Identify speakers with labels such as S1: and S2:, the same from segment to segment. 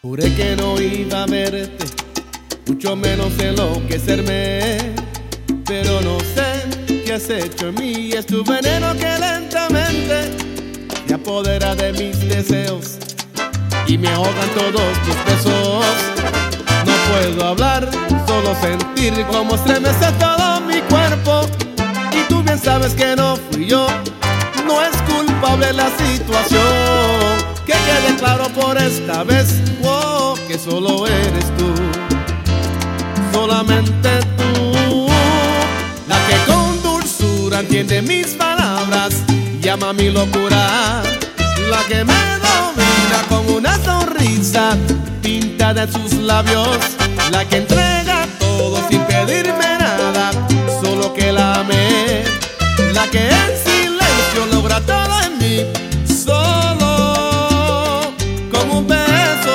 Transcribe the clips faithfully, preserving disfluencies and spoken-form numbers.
S1: Juré que no iba a verte, mucho menos enloquecerme, pero no sé qué has hecho en mí. Es tu veneno que lentamente se apodera de mis deseos y me ahogan todos tus besos. No puedo hablar, solo sentir cómo estremece todo mi cuerpo. Y tú bien sabes que no fui yo, no es culpable la situación. Que quede claro por esta vez, oh, que solo eres tú, solamente tú, la que con dulzura entiende mis palabras, llama mi locura, la que me domina con una sonrisa pintada en sus labios, la que entrega todo sin pedirme nada, solo que la amé, la que en silencio logra todo en mí, solo con un beso.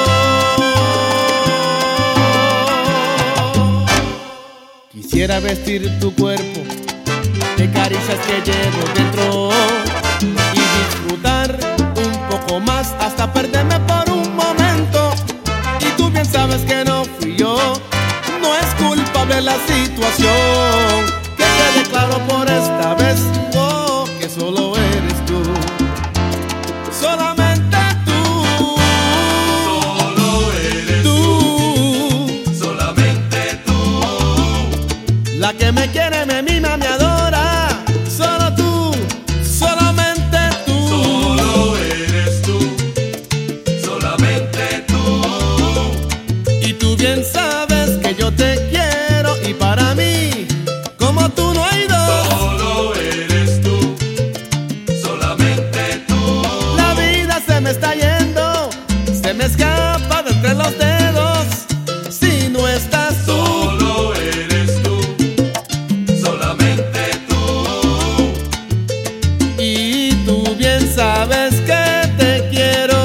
S1: Quisiera vestir tu cuerpo de caricias que llevo dentro y disfrutar un poco más hasta perderme por un momento. Y tú bien sabes que no fui yo, no es culpable la situación. Que quede claro por esta vez, oh, que solo eres tú, solamente tú,
S2: solo eres
S1: tú,
S2: solamente tú,
S1: la que me quiere, me mima, me adora, solo tú, solamente tú,
S2: solo eres tú, solamente tú.
S1: y tú bien sabes que yo te quiero y para mí como tú no hay dos.
S2: Solo eres tú, solamente tú.
S1: La vida se me está yendo, se me escapa de entre los dedos si no estás tú.
S2: Solo eres tú, solamente tú.
S1: Y tú bien sabes que te quiero.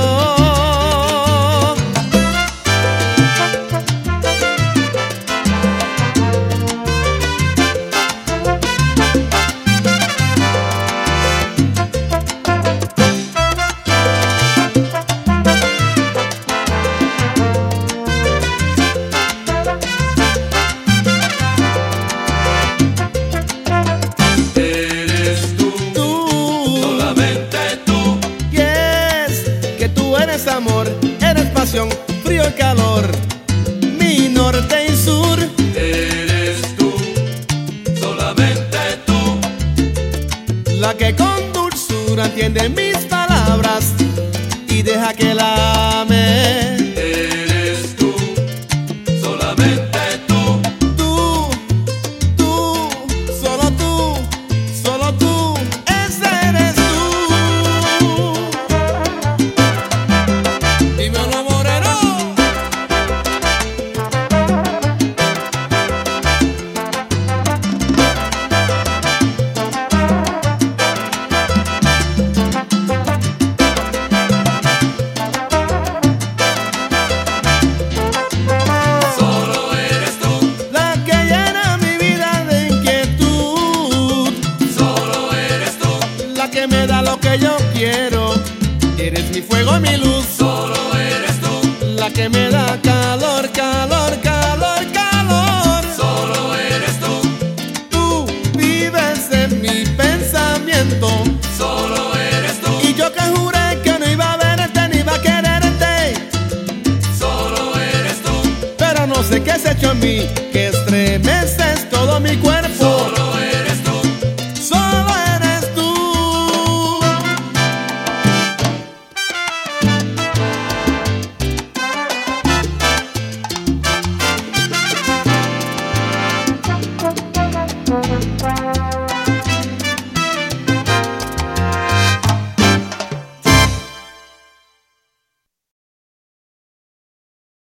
S2: Eres tú,
S1: Tú,
S2: solamente tú.
S1: y es que tú eres amor, eres pasión, frío y calor, mi norte y sur.
S2: Eres tú, solamente tú.
S1: La que con dulzura entiende mis palabras y deja que la ame.
S2: Eres tú, solamente tú.
S1: Tú, tú, solo tú, solo tú, ese eres tú. Dímelo, moreno.
S2: Solo eres tú,
S1: La que llena mi vida de inquietud,
S2: solo eres tú.
S1: la que me da lo que yo quiero. Eres mi fuego y mi luz,
S2: Solo eres tú,
S1: la que me da calor, calor, calor, calor.
S2: solo eres tú.
S1: Tú vives en mi pensamiento
S2: Solo eres tú,
S1: y yo que juré que no iba a verte ni iba a quererte,
S2: solo eres tú.
S1: pero no sé qué has hecho en mí, que estremeces todo mi cuerpo.
S2: Solo